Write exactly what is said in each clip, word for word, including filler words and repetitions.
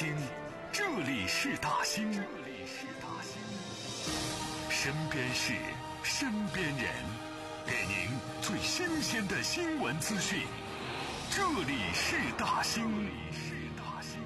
兴，这里是大兴，这里是大兴。身边事，身边人，给您最新鲜的新闻资讯。这里是大兴，这里是大兴。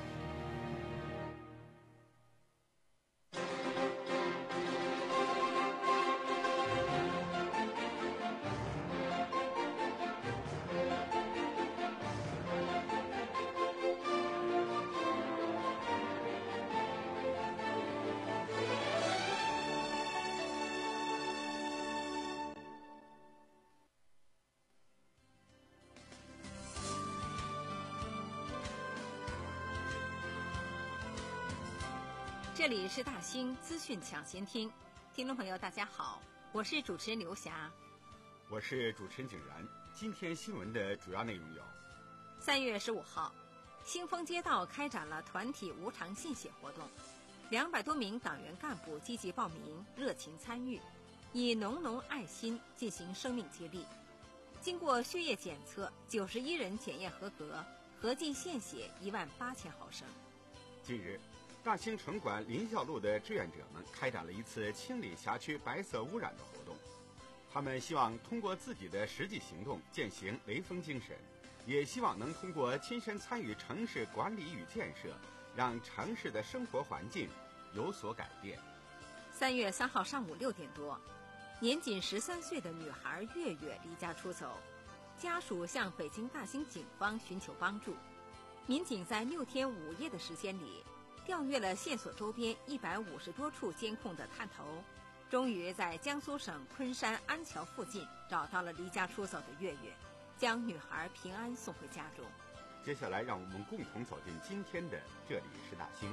这里是大兴资讯抢先听，听众朋友大家好，我是主持人刘霞， 我是主持人景然。今天新闻的主要内容有： 三月十五号，新丰街道开展了团体无偿献血活动，两百多名党员干部积极报名，热情参与，以浓浓爱心进行生命接力。经过血液检测，九十一人检验合格，合计献血一万八千毫升。 近日，大兴城管林孝路的志愿者们开展了一次清理辖区白色污染的活动。他们希望通过自己的实际行动践行雷锋精神，也希望能通过亲身参与城市管理与建设，让城市的生活环境有所改变。 三月三号上午六点多，年仅十三岁的女孩月月离家出走，家属向北京大兴警方寻求帮助。民警在六天五夜的时间里，调阅了线索周边一百五十多处监控的探头，终于在江苏省昆山安桥附近找到了离家出走的月月，将女孩平安送回家中。 接下来让我们共同走进今天的这里是大兴。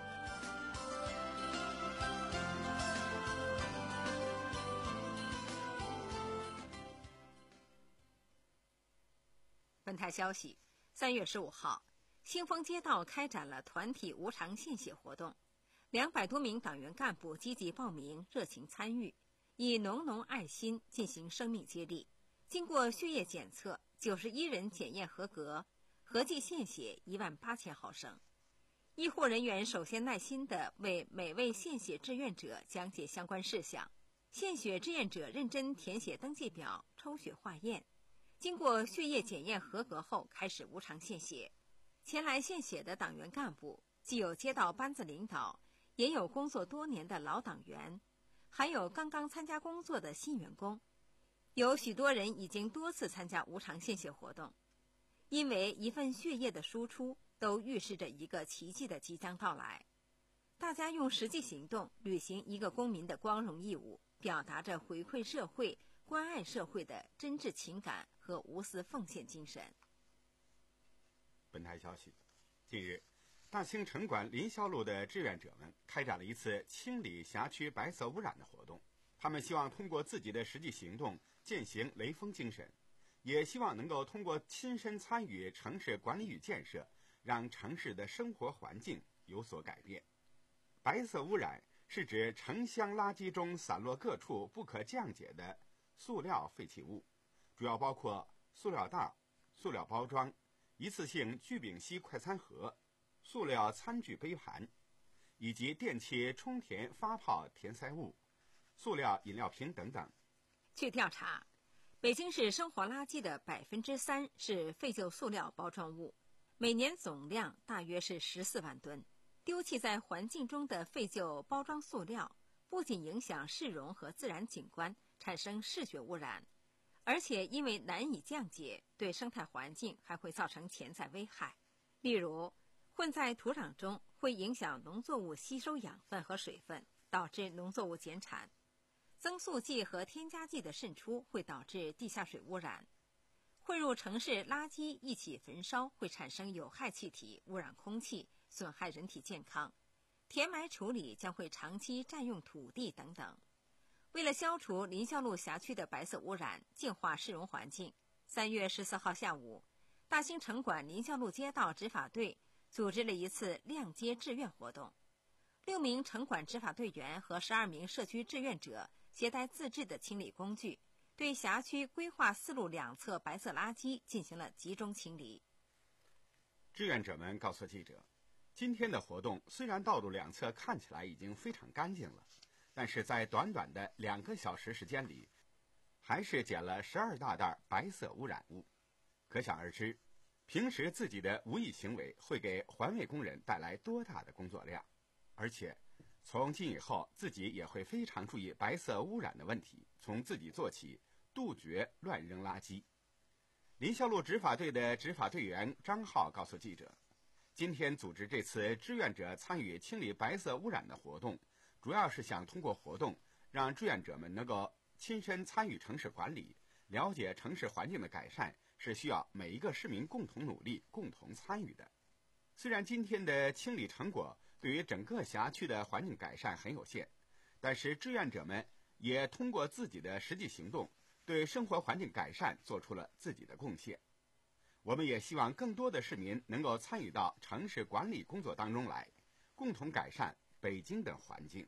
本台消息，三月十五号，新丰街道开展了团体无偿献血活动，两百多名党员干部积极报名，热情参与，以浓浓爱心进行生命接力。经过血液检测，九十一人检验合格，合计献血一万八千毫升。医护人员首先耐心地为每位献血志愿者讲解相关事项，献血志愿者认真填写登记表，抽血化验。经过血液检验合格后，开始无偿献血。前来献血的党员干部既有街道班子领导，也有工作多年的老党员，还有刚刚参加工作的新员工。有许多人已经多次参加无偿献血活动，因为一份血液的输出都预示着一个奇迹的即将到来。大家用实际行动履行一个公民的光荣义务，表达着回馈社会、关爱社会的真挚情感和无私奉献精神。 本台消息，近日，大兴城管林孝路的志愿者们开展了一次清理辖区白色污染的活动。他们希望通过自己的实际行动践行雷锋精神，也希望能够通过亲身参与城市管理与建设，让城市的生活环境有所改变。白色污染是指城乡垃圾中散落各处不可降解的塑料废弃物，主要包括塑料袋、塑料包装、一次性聚丙烯快餐盒、塑料餐具杯盘，以及电器充填发泡填塞物、塑料饮料瓶等等。 据调查，北京市生活垃圾的百分之三是废旧塑料包装物，每年总量大约是十四万吨。丢弃在环境中的废旧包装塑料，不仅影响市容和自然景观，产生视觉污染，而且因为难以降解，对生态环境还会造成潜在危害。例如，混在土壤中会影响农作物吸收养分和水分，导致农作物减产；增速剂和添加剂的渗出会导致地下水污染；混入城市垃圾一起焚烧会产生有害气体，污染空气，损害人体健康；填埋处理将会长期占用土地等等。为了消除林孝路辖区的白色污染，净化市容环境，三月十四号下午，大兴城管林孝路街道执法队组织了一次亮街志愿活动。六名城管执法队员和十二名社区志愿者携带自制的清理工具，对辖区规划四路两侧白色垃圾进行了集中清理。 志愿者们告诉记者， 今天的活动虽然道路两侧看起来已经非常干净了，但是在短短的两个小时时间里，还是捡了十二大袋白色污染物。可想而知，平时自己的无意行为会给环卫工人带来多大的工作量，而且从今以后自己也会非常注意白色污染的问题，从自己做起，杜绝乱扔垃圾。林霄路执法队的执法队员张浩告诉记者，今天组织这次志愿者参与清理白色污染的活动，主要是想通过活动让志愿者们能够亲身参与城市管理，了解城市环境的改善是需要每一个市民共同努力、共同参与的。虽然今天的清理成果对于整个辖区的环境改善很有限，但是志愿者们也通过自己的实际行动，对生活环境改善做出了自己的贡献。我们也希望更多的市民能够参与到城市管理工作当中来，共同改善北京的环境。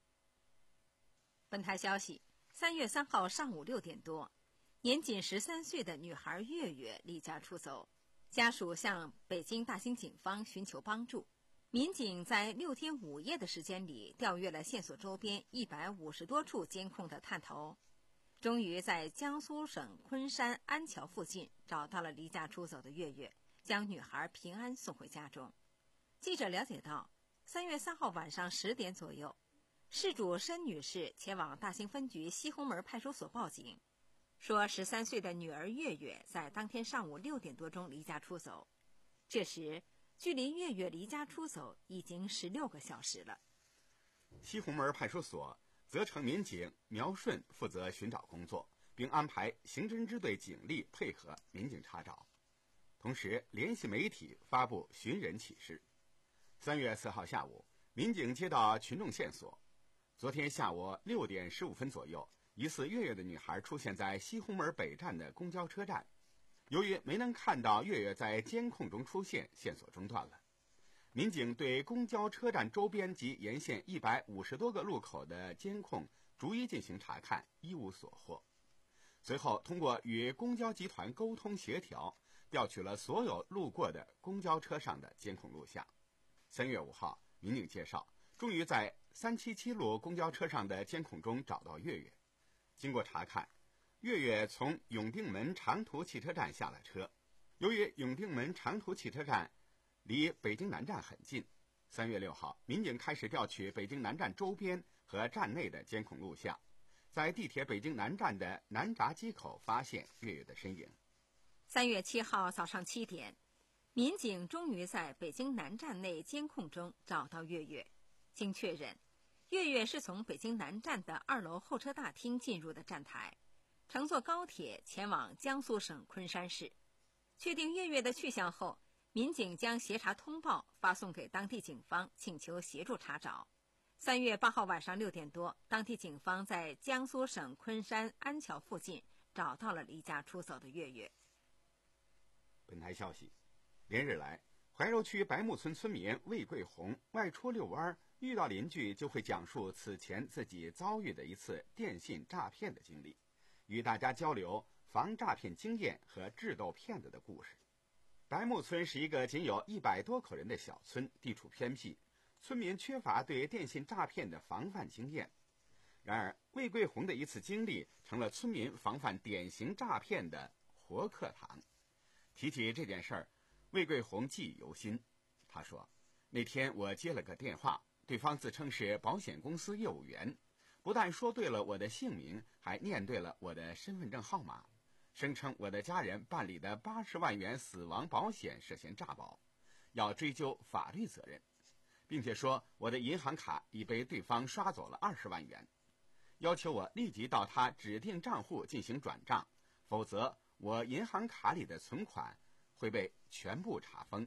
本台消息，三月三号上午六点多，年仅十三岁的女孩月月离家出走，家属向北京大兴警方寻求帮助。民警在六天五夜的时间里，调阅了线索周边一百五十多处监控的探头，终于在江苏省昆山安桥附近找到了离家出走的月月，将女孩平安送回家中。记者了解到，三月三号晚上十点左右，事主申女士前往大兴分局西红门派出所报警，说十三岁的女儿月月在当天上午六点多钟离家出走。这时距离月月离家出走已经十六个小时了。 西红门派出所责成民警苗顺负责寻找工作，并安排刑侦支队警力配合民警查找，同时联系媒体发布寻人启事。三月四号下午，民警接到群众线索，昨天下午六点十五分左右，疑似月月的女孩出现在西红门北站的公交车站。由于没能看到月月在监控中出现，线索中断了。民警对公交车站周边及沿线一百五十多个路口的监控逐一进行查看，一无所获。随后通过与公交集团沟通协调，调取了所有路过的公交车上的监控录像。三月五号，民警介绍，终于在三七七路公交车上的监控中找到月月。经过查看，月月从永定门长途汽车站下了车。由于永定门长途汽车站离北京南站很近，三月六号，民警开始调取北京南站周边和站内的监控录像，在地铁北京南站的南闸机口发现月月的身影。 三月七号早上七点，民警终于在北京南站内监控中找到月月。经确认，月月是从北京南站的二楼候车大厅进入的站台，乘坐高铁前往江苏省昆山市。确定月月的去向后，民警将协查通报发送给当地警方，请求协助查找。三月八号晚上六点多，当地警方在江苏省昆山安桥附近找到了离家出走的月月。 本台消息，连日来，怀柔区白木村村民魏桂红外出遛弯，遇到邻居就会讲述此前自己遭遇的一次电信诈骗的经历，与大家交流防诈骗经验和智斗骗子的故事。白木村是一个仅有一百多口人的小村，地处偏僻，村民缺乏对电信诈骗的防范经验。然而，魏桂红的一次经历成了村民防范典型诈骗的活课堂。提起这件事儿，魏桂红记忆犹新。他说，那天我接了个电话，对方自称是保险公司业务员，不但说对了我的姓名，还念对了我的身份证号码，声称我的家人办理的八十万元死亡保险涉嫌诈保，要追究法律责任，并且说我的银行卡已被对方刷走了二十万元，要求我立即到他指定账户进行转账，否则我银行卡里的存款会被全部查封。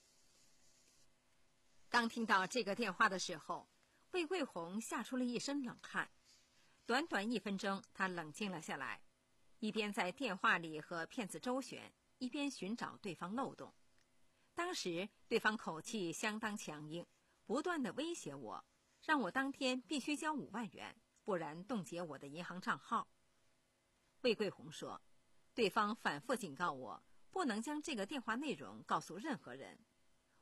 刚听到这个电话的时候，魏桂红吓出了一身冷汗。短短一分钟，他冷静了下来，一边在电话里和骗子周旋，一边寻找对方漏洞。当时对方口气相当强硬，不断地威胁我，让我当天必须交五万元，不然冻结我的银行账号。魏桂红说，对方反复警告我，不能将这个电话内容告诉任何人。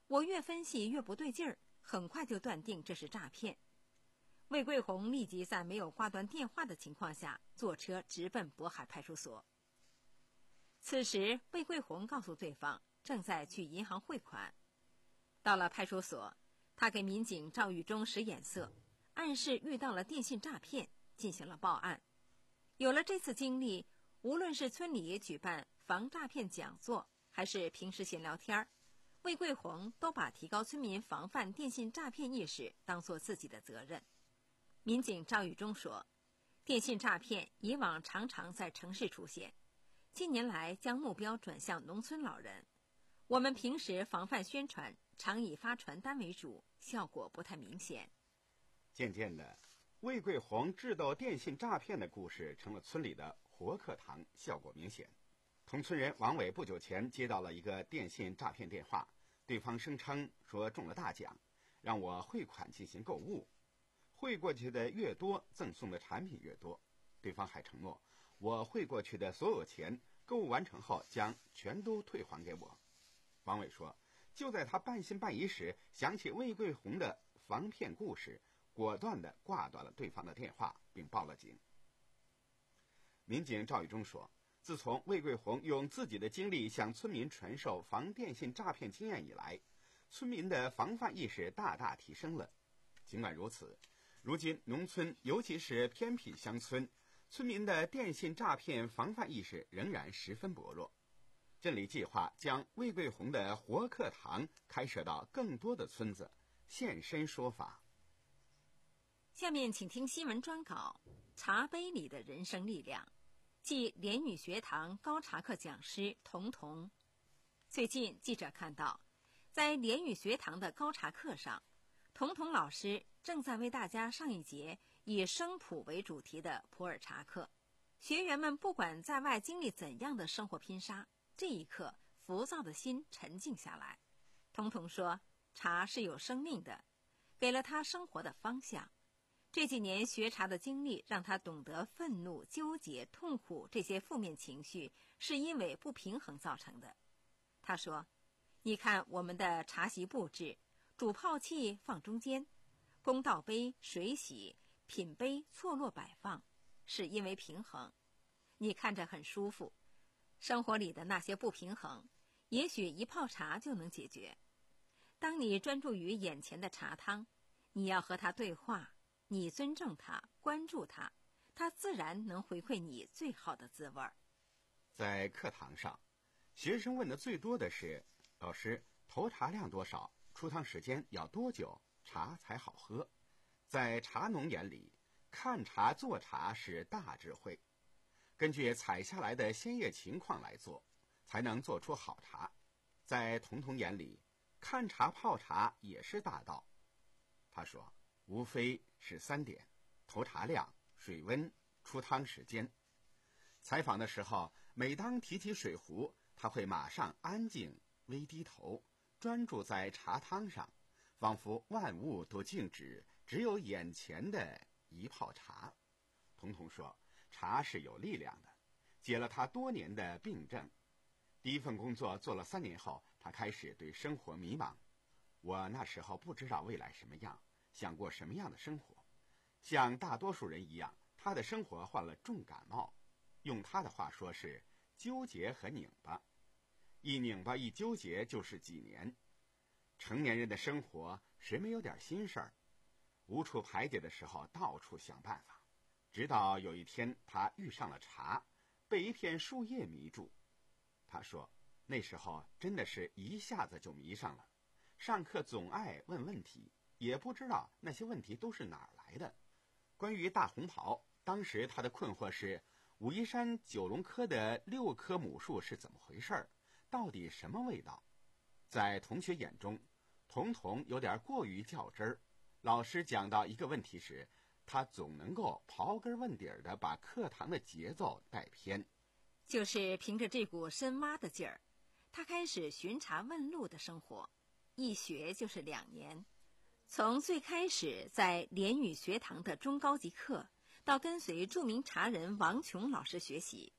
我越分析越不对劲儿，很快就断定这是诈骗。魏桂红立即在没有挂断电话的情况下，坐车直奔渤海派出所。此时，魏桂红告诉对方正在去银行汇款。到了派出所，他给民警赵玉忠使眼色，暗示遇到了电信诈骗，进行了报案。有了这次经历，无论是村里举办防诈骗讲座，还是平时闲聊天，魏桂红都把提高村民防范电信诈骗意识当作自己的责任。民警赵玉忠说，电信诈骗以往常常在城市出现，近年来将目标转向农村老人。我们平时防范宣传常以发传单为主，效果不太明显。 渐渐的，魏桂红智斗电信诈骗的故事成了村里的活课堂，效果明显。同村人王伟不久前接到了一个电信诈骗电话，对方声称说中了大奖，让我汇款进行购物，汇过去的越多，赠送的产品越多。对方还承诺，我汇过去的所有钱，购物完成后将全都退还给我。王伟说，就在他半信半疑时，想起魏桂红的防骗故事，果断地挂断了对方的电话，并报了警。民警赵玉忠说，自从魏桂红用自己的经历向村民传授防电信诈骗经验以来，村民的防范意识大大提升了。尽管如此，如今农村，尤其是偏僻乡村，村民的电信诈骗防范意识仍然十分薄弱。镇里计划将魏桂红的活课堂开设到更多的村子，现身说法。 下面请听新闻专稿《茶杯里的人生力量》，即联语学堂高茶课讲师童童。最近记者看到，在联语学堂的高茶课上，童童老师正在为大家上一节以生普为主题的普洱茶课。学员们不管在外经历怎样的生活拼杀，这一刻浮躁的心沉静下来。童童说，茶是有生命的，给了他生活的方向。这几年学茶的经历让他懂得愤怒、纠结、痛苦这些负面情绪是因为不平衡造成的。他说，你看我们的茶席布置，煮泡器放中间，公道杯、水洗、品杯错落摆放，是因为平衡。你看着很舒服，生活里的那些不平衡，也许一泡茶就能解决。当你专注于眼前的茶汤，你要和他对话，你尊重他，关注他，他自然能回馈你最好的滋味。 在课堂上，学生问的最多的是，老师，投茶量多少？出汤时间要多久？茶才好喝？在茶农眼里，看茶做茶是大智慧，根据采下来的鲜叶情况来做，才能做出好茶。在童童眼里，看茶泡茶也是大道。他说，无非是三点：投茶量、水温、出汤时间。采访的时候，每当提起水壶，他会马上安静，微低头，专注在茶汤上，仿佛万物都静止，只有眼前的一泡茶。童童说，茶是有力量的，解了他多年的病症。第一份工作做了三年后，他开始对生活迷茫。我那时候不知道未来什么样，想过什么样的生活。像大多数人一样，他的生活患了重感冒，用他的话说是纠结和拧巴，一拧巴一纠结就是几年。成年人的生活谁没有点心事儿？无处排解的时候，到处想办法。直到有一天，他遇上了茶，被一片树叶迷住。他说，那时候真的是一下子就迷上了。上课总爱问问题，也不知道那些问题都是哪儿来的。关于大红袍，当时他的困惑是，武夷山九龙科的六棵母树是怎么回事？到底什么味道？在同学眼中，童童有点过于较真儿。老师讲到一个问题时，他总能够刨根问底儿的把课堂的节奏带偏。 就是凭着这股深挖的劲儿，他开始巡茶问路的生活，一学就是两年。从最开始在联语学堂的中高级课，到跟随著名茶人王琼老师学习，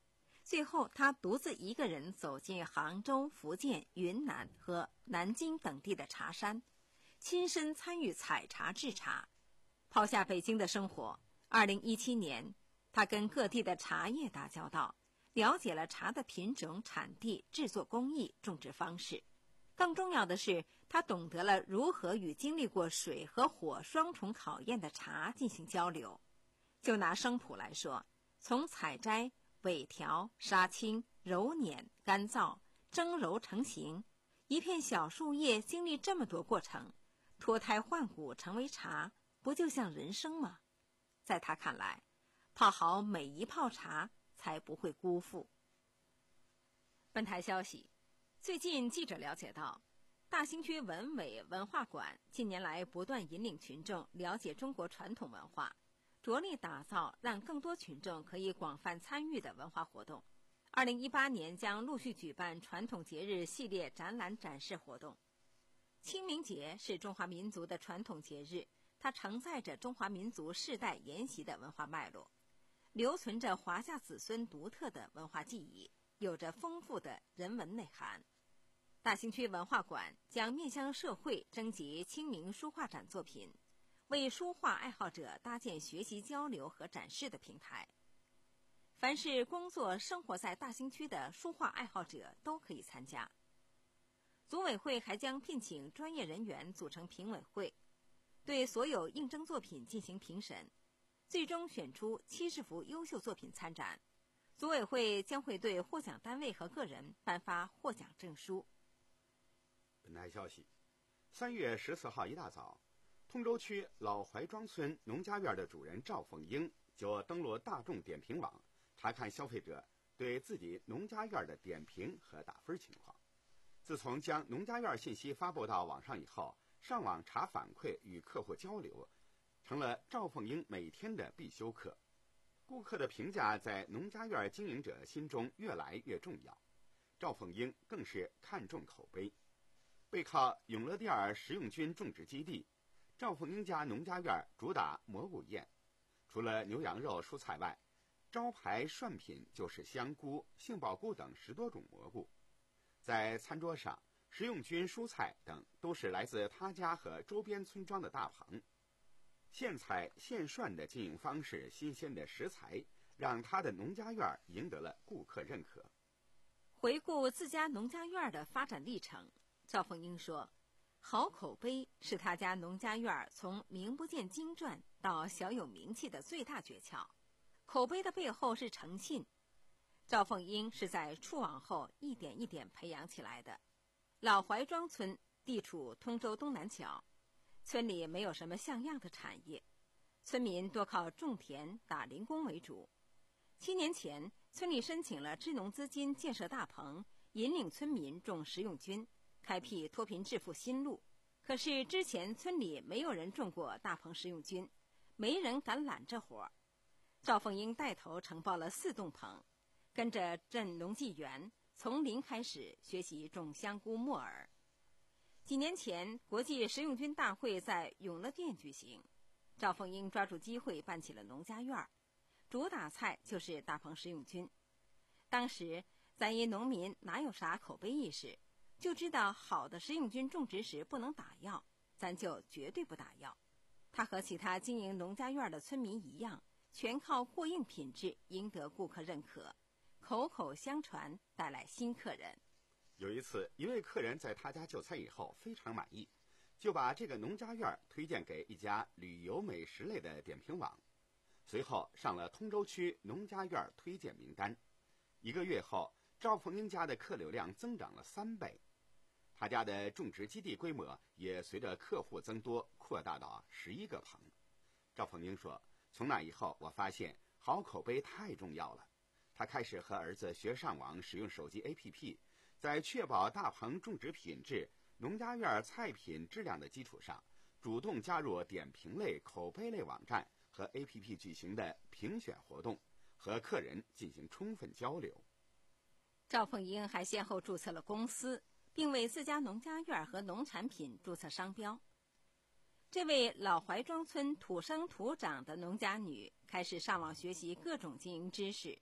最后，他独自一个人走进杭州、福建、云南和南京等地的茶山，亲身参与采茶制茶。抛下北京的生活，二零一七年，他跟各地的茶叶打交道，了解了茶的品种、产地、制作工艺、种植方式。更重要的是，他懂得了如何与经历过水和火双重考验的茶进行交流。就拿生普来说，从采摘、萎条、杀青、揉捻、干燥、蒸揉成型，一片小树叶经历这么多过程，脱胎换骨成为茶，不就像人生吗？在他看来，泡好每一泡茶才不会辜负。本台消息，最近记者了解到，大兴区文委文化馆近年来不断引领群众了解中国传统文化，着力打造让更多群众可以广泛参与的文化活动。二零一八年将陆续举办传统节日系列展览展示活动。清明节是中华民族的传统节日，它承载着中华民族世代沿袭的文化脉络，留存着华夏子孙独特的文化记忆，有着丰富的人文内涵。大兴区文化馆将面向社会征集清明书画展作品，为书画爱好者搭建学习交流和展示的平台。凡是工作生活在大兴区的书画爱好者都可以参加。组委会还将聘请专业人员组成评委会，对所有应征作品进行评审，最终选出七十幅优秀作品参展。组委会将会对获奖单位和个人颁发获奖证书。 本台消息，三月十四号一大早，通州区老槐庄村农家院的主人赵凤英就登录大众点评网，查看消费者对自己农家院的点评和打分情况。自从将农家院信息发布到网上以后，上网查反馈与客户交流成了赵凤英每天的必修课。顾客的评价在农家院经营者心中越来越重要，赵凤英更是看重口碑。背靠永乐店食用菌种植基地，赵凤英家农家院主打蘑菇宴，除了牛羊肉、蔬菜外，招牌涮品就是香菇、杏鲍菇等十多种蘑菇。在餐桌上，食用菌、蔬菜等都是来自他家和周边村庄的大棚。现采现涮的经营方式，新鲜的食材，让他的农家院赢得了顾客认可。 回顾自家农家院的发展历程，赵凤英说，好口碑是他家农家院从名不见经传到小有名气的最大诀窍。口碑的背后是诚信，赵凤英是在触网后一点一点培养起来的。老槐庄村地处通州东南角，村里没有什么像样的产业，村民多靠种田打零工为主。七年前，村里申请了支农资金建设大棚，引领村民种食用菌，开辟脱贫致富新路。可是之前村里没有人种过大棚食用菌，没人敢揽这活儿。赵凤英带头承包了四栋棚，跟着镇农技园从零开始学习种香菇、木耳。几年前，国际食用菌大会在永乐店举行，赵凤英抓住机会办起了农家院，主打菜就是大棚食用菌。当时咱一农民哪有啥口碑意识，就知道好的食用菌种植时不能打药，咱就绝对不打药。他和其他经营农家院的村民一样，全靠过硬品质赢得顾客认可，口口相传带来新客人。 有一次，一位客人在他家就餐以后非常满意，就把这个农家院推荐给一家旅游美食类的点评网，随后上了通州区农家院推荐名单。一个月后，赵凤英家的客流量增长了三倍，他家的种植基地规模也随着客户增多扩大到十一个棚。赵凤英说，从那以后，我发现好口碑太重要了。他开始和儿子学上网，使用手机 A P P， 在确保大棚种植品质、农家院菜品质量的基础上，主动加入点评类、口碑类网站和 A P P 举行的评选活动，和客人进行充分交流。 赵凤英还先后注册了公司，并为自家农家院和农产品注册商标。这位老槐庄村土生土长的农家女开始上网学习各种经营知识，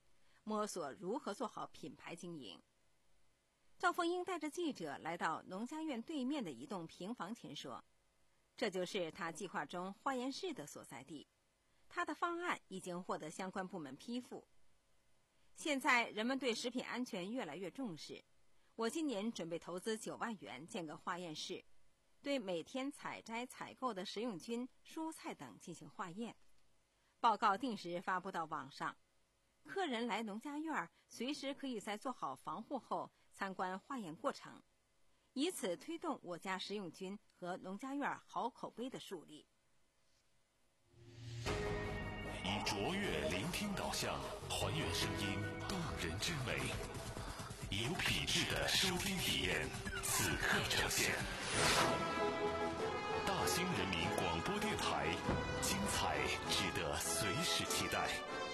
摸索如何做好品牌经营。赵凤英带着记者来到农家院对面的一栋平房前说，这就是他计划中化验室的所在地，他的方案已经获得相关部门批复。现在人们对食品安全越来越重视，我今年准备投资九万元建个化验室，对每天采摘采购的食用菌、蔬菜等进行化验，报告定时发布到网上。客人来农家院随时可以在做好防护后参观化验过程，以此推动我家食用菌和农家院好口碑的树立。 以卓越聆听导向，还原声音动人之美，以有品质的收听体验，此刻呈现。大兴人民广播电台，精彩值得随时期待。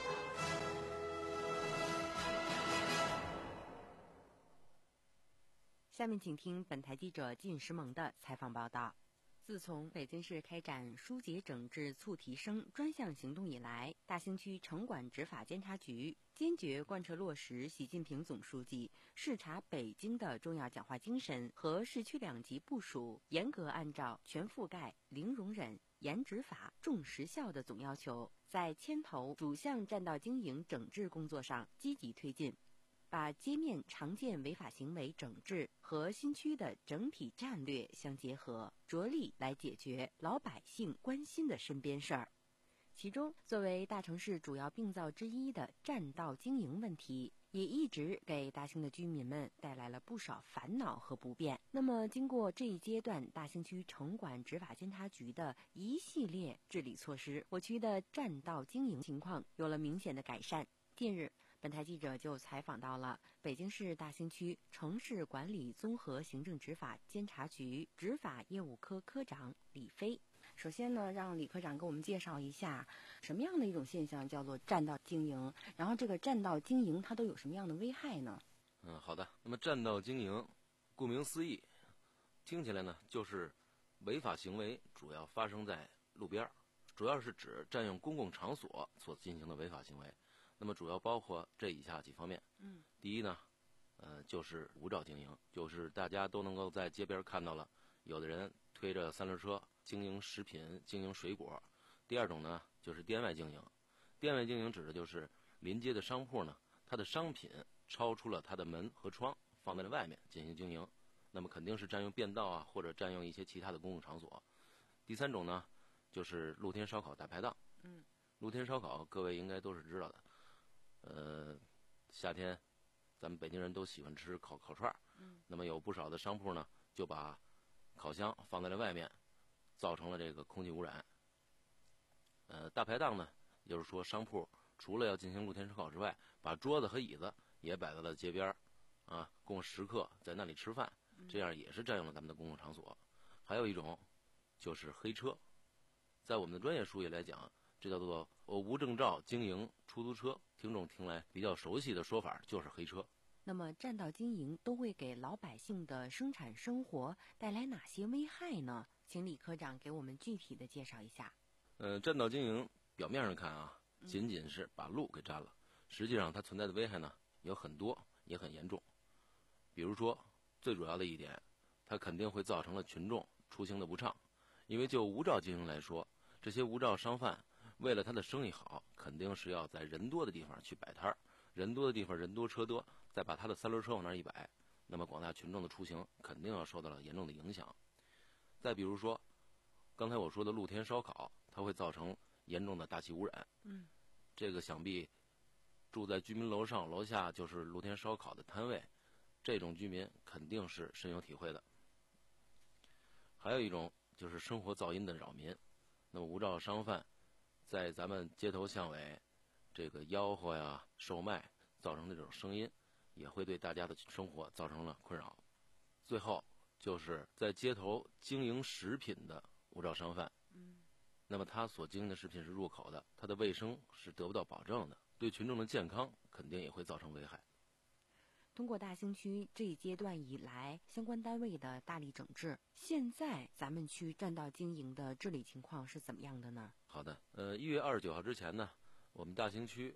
下面请听本台记者靳石萌的采访报道。自从北京市开展疏解整治促提升专项行动以来，大兴区城管执法监察局坚决贯彻落实习近平总书记视察北京的重要讲话精神和市区两级部署，严格按照全覆盖、零容忍、严执法、重实效的总要求，在牵头主项占道经营整治工作上积极推进，把街面常见违法行为整治和新区的整体战略相结合，着力来解决老百姓关心的身边事儿。其中，作为大城市主要病灶之一的占道经营问题，也一直给大兴的居民们带来了不少烦恼和不便。那么，经过这一阶段大兴区城管执法监察局的一系列治理措施，我区的占道经营情况有了明显的改善。近日，本台记者就采访到了北京市大兴区城市管理综合行政执法监察局执法业务科科长李飞。首先呢，让李科长给我们介绍一下什么样的一种现象叫做占道经营，然后这个占道经营它都有什么样的危害呢？ 嗯，好的。那么占道经营，顾名思义，听起来呢就是违法行为主要发生在路边，主要是指占用公共场所所进行的违法行为。那么主要包括这以下几方面。嗯，第一呢，呃，就是无照经营，就是大家都能够在街边看到了，有的人推着三轮车经营食品、经营水果。第二种呢，就是店外经营。店外经营指的就是临街的商铺呢，它的商品超出了它的门和窗，放在了外面进行经营，那么肯定是占用便道啊，或者占用一些其他的公共场所。第三种呢，就是露天烧烤大排档。嗯，露天烧烤各位应该都是知道的。呃，夏天咱们北京人都喜欢吃烤烤串，嗯，那么有不少的商铺呢，就把烤箱放在了外面，造成了这个空气污染。呃，大排档呢，也就是说商铺除了要进行露天烧烤之外，把桌子和椅子也摆在了街边，啊，供食客在那里吃饭，这样也是占用了咱们的公共场所。还有一种就是黑车，在我们的专业术语来讲，这叫做无证照经营出租车，听众听来比较熟悉的说法就是黑车。 那么占道经营都会给老百姓的生产生活带来哪些危害呢？请李科长给我们具体的介绍一下。 呃，占道经营表面上看啊，仅仅是把路给占了，实际上它存在的危害呢有很多，也很严重。比如说最主要的一点，它肯定会造成了群众出行的不畅，因为就无照经营来说，这些无照商贩为了他的生意好，肯定是要在人多的地方去摆摊儿，人多的地方人多车多，再把他的三轮车往那儿一摆，那么广大群众的出行肯定要受到了严重的影响。再比如说刚才我说的露天烧烤，它会造成严重的大气污染。嗯，这个想必住在居民楼上楼下就是露天烧烤的摊位，这种居民肯定是深有体会的。还有一种就是生活噪音的扰民，那么无照商贩在咱们街头巷尾这个吆喝呀、售卖，造成这种声音，也会对大家的生活造成了困扰。最后就是在街头经营食品的无照商贩，嗯，那么他所经营的食品是入口的，他的卫生是得不到保证的，对群众的健康肯定也会造成危害。 通过大兴区这一阶段以来相关单位的大力整治，现在咱们区占道经营的治理情况是怎么样的呢？ 好的，呃，一月二十九号之前呢，我们大兴区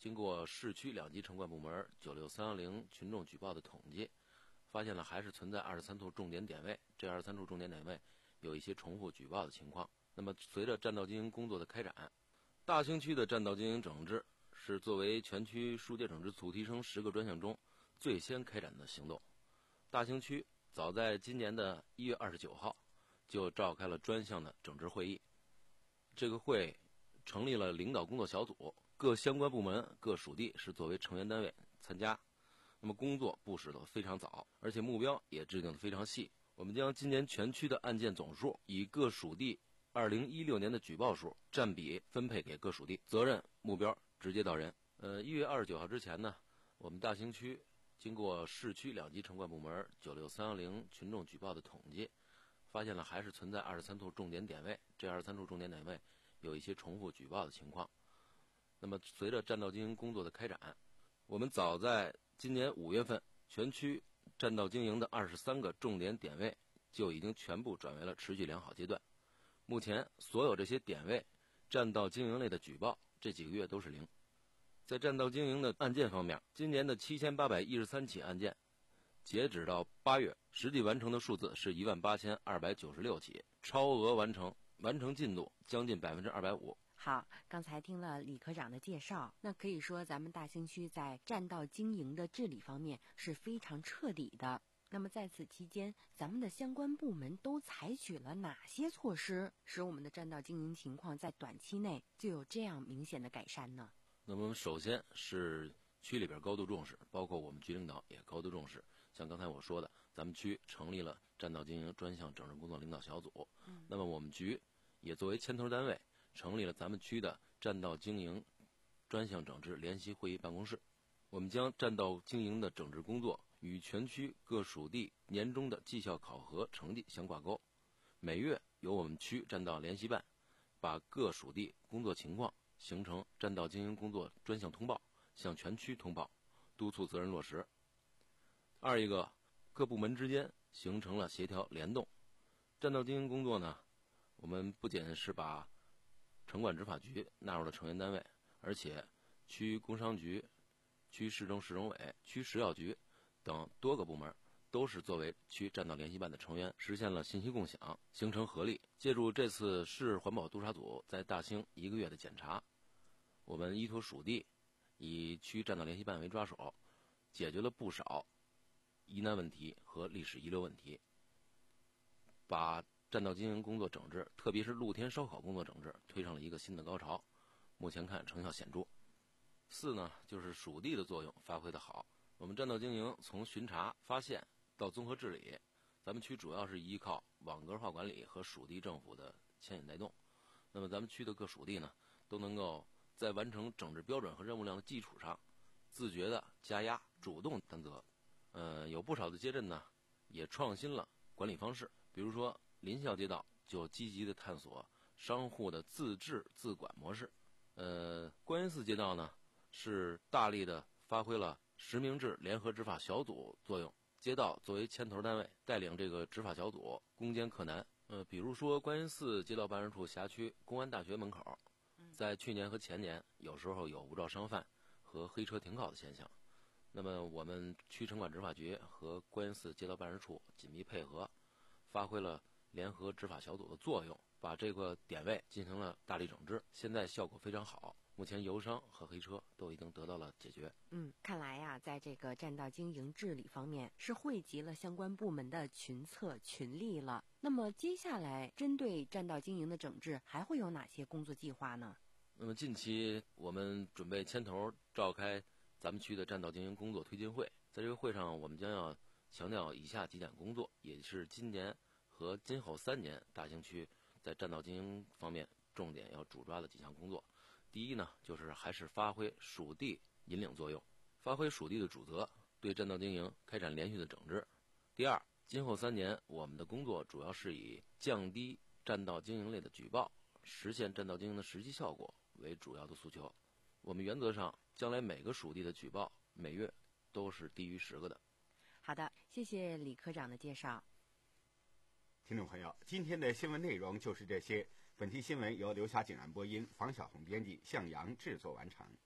经过市区两级城管部门九六三幺零群众举报的统计，发现了还是存在二十三处重点点位，这二十三处重点点位有一些重复举报的情况。那么随着占道经营工作的开展，大兴区的占道经营整治是作为全区疏解整治促提升十个专项中最先开展的行动。大兴区早在今年的一月二十九号就召开了专项的整治会议，这个会成立了领导工作小组，各相关部门各属地是作为成员单位参加。那么工作部署的非常早，而且目标也制定的非常细。我们将今年全区的案件总数以各属地二零一六年的举报数占比分配给各属地，责任目标直接到人。呃，一月二十九号之前呢，我们大兴区经过市区两级城管部门九六三幺零群众举报的统计，发现了还是存在二十三处重点点位，这二十三处重点点位有一些重复举报的情况。那么随着占道经营工作的开展，我们早在今年五月份，全区占道经营的二十三个重点点位就已经全部转为了持续良好阶段。目前所有这些点位占道经营类的举报这几个月都是零。在占道经营的案件方面，今年的七千八百一十三起案件，截止到八月，实际完成的数字是一万八千二百九十六起，超额完成，完成进度将近百分之二百五。 好，刚才听了李科长的介绍，那可以说咱们大兴区在占道经营的治理方面是非常彻底的。那么在此期间，咱们的相关部门都采取了哪些措施，使我们的占道经营情况在短期内就有这样明显的改善呢？ 那么首先是区里边高度重视，包括我们局领导也高度重视。像刚才我说的，咱们区成立了占道经营专项整治工作领导小组，嗯、那么我们局也作为牵头单位，成立了咱们区的占道经营专项整治联席会议办公室。我们将占道经营的整治工作与全区各属地年终的绩效考核成绩相挂钩，每月由我们区占道联席办把各属地工作情况形成占道经营工作专项通报，向全区通报，督促责任落实。二一个，各部门之间形成了协调联动。占道经营工作呢，我们不仅是把城管执法局纳入了成员单位，而且区工商局、区市政市政委、区食药局等多个部门都是作为区占道联席办的成员，实现了信息共享，形成合力。借助这次市环保督察组在大兴一个月的检查，我们依托属地，以区占道联席办为抓手，解决了不少疑难问题和历史遗留问题，把占道经营工作整治，特别是露天烧烤工作整治推上了一个新的高潮，目前看成效显著。四呢，就是属地的作用发挥得好。我们占道经营从巡查发现到综合治理，咱们区主要是依靠网格化管理和属地政府的牵引带动。那么咱们区的各属地呢，都能够在完成整治标准和任务量的基础上，自觉的加压，主动担责。呃，有不少的街镇呢，也创新了管理方式，比如说临校街道就积极的探索商户的自治自管模式。呃，观音寺街道呢，是大力的发挥了实名制联合执法小组作用，街道作为牵头单位，带领这个执法小组攻坚克难。呃，比如说观音寺街道办事处辖区公安大学门口，在去年和前年有时候有无照商贩和黑车停靠的现象。那么我们区城管执法局和观音寺街道办事处紧密配合，发挥了联合执法小组的作用，把这个点位进行了大力整治，现在效果非常好。目前游商和黑车都已经得到了解决。 嗯，看来呀、啊，在这个占道经营治理方面是汇集了相关部门的群策群力了。那么接下来针对占道经营的整治还会有哪些工作计划呢？ 那么近期我们准备牵头召开咱们区的占道经营工作推进会，在这个会上我们将要强调以下几点工作，也是今年和今后三年大兴区在占道经营方面重点要主抓的几项工作。第一呢，就是还是发挥属地引领作用，发挥属地的主责，对占道经营开展连续的整治。第二，今后三年我们的工作主要是以降低占道经营类的举报，实现占道经营的实际效果为主要的诉求。我们原则上将来每个属地的举报每月都是低于十个的。 好的，谢谢李科长的介绍。 听众朋友，今天的新闻内容就是这些。本期新闻由刘霞、景然播音，房晓红编辑，向阳制作完成。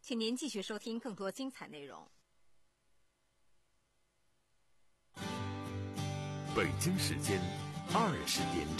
请您继续收听更多精彩内容。 北京时间二十点整。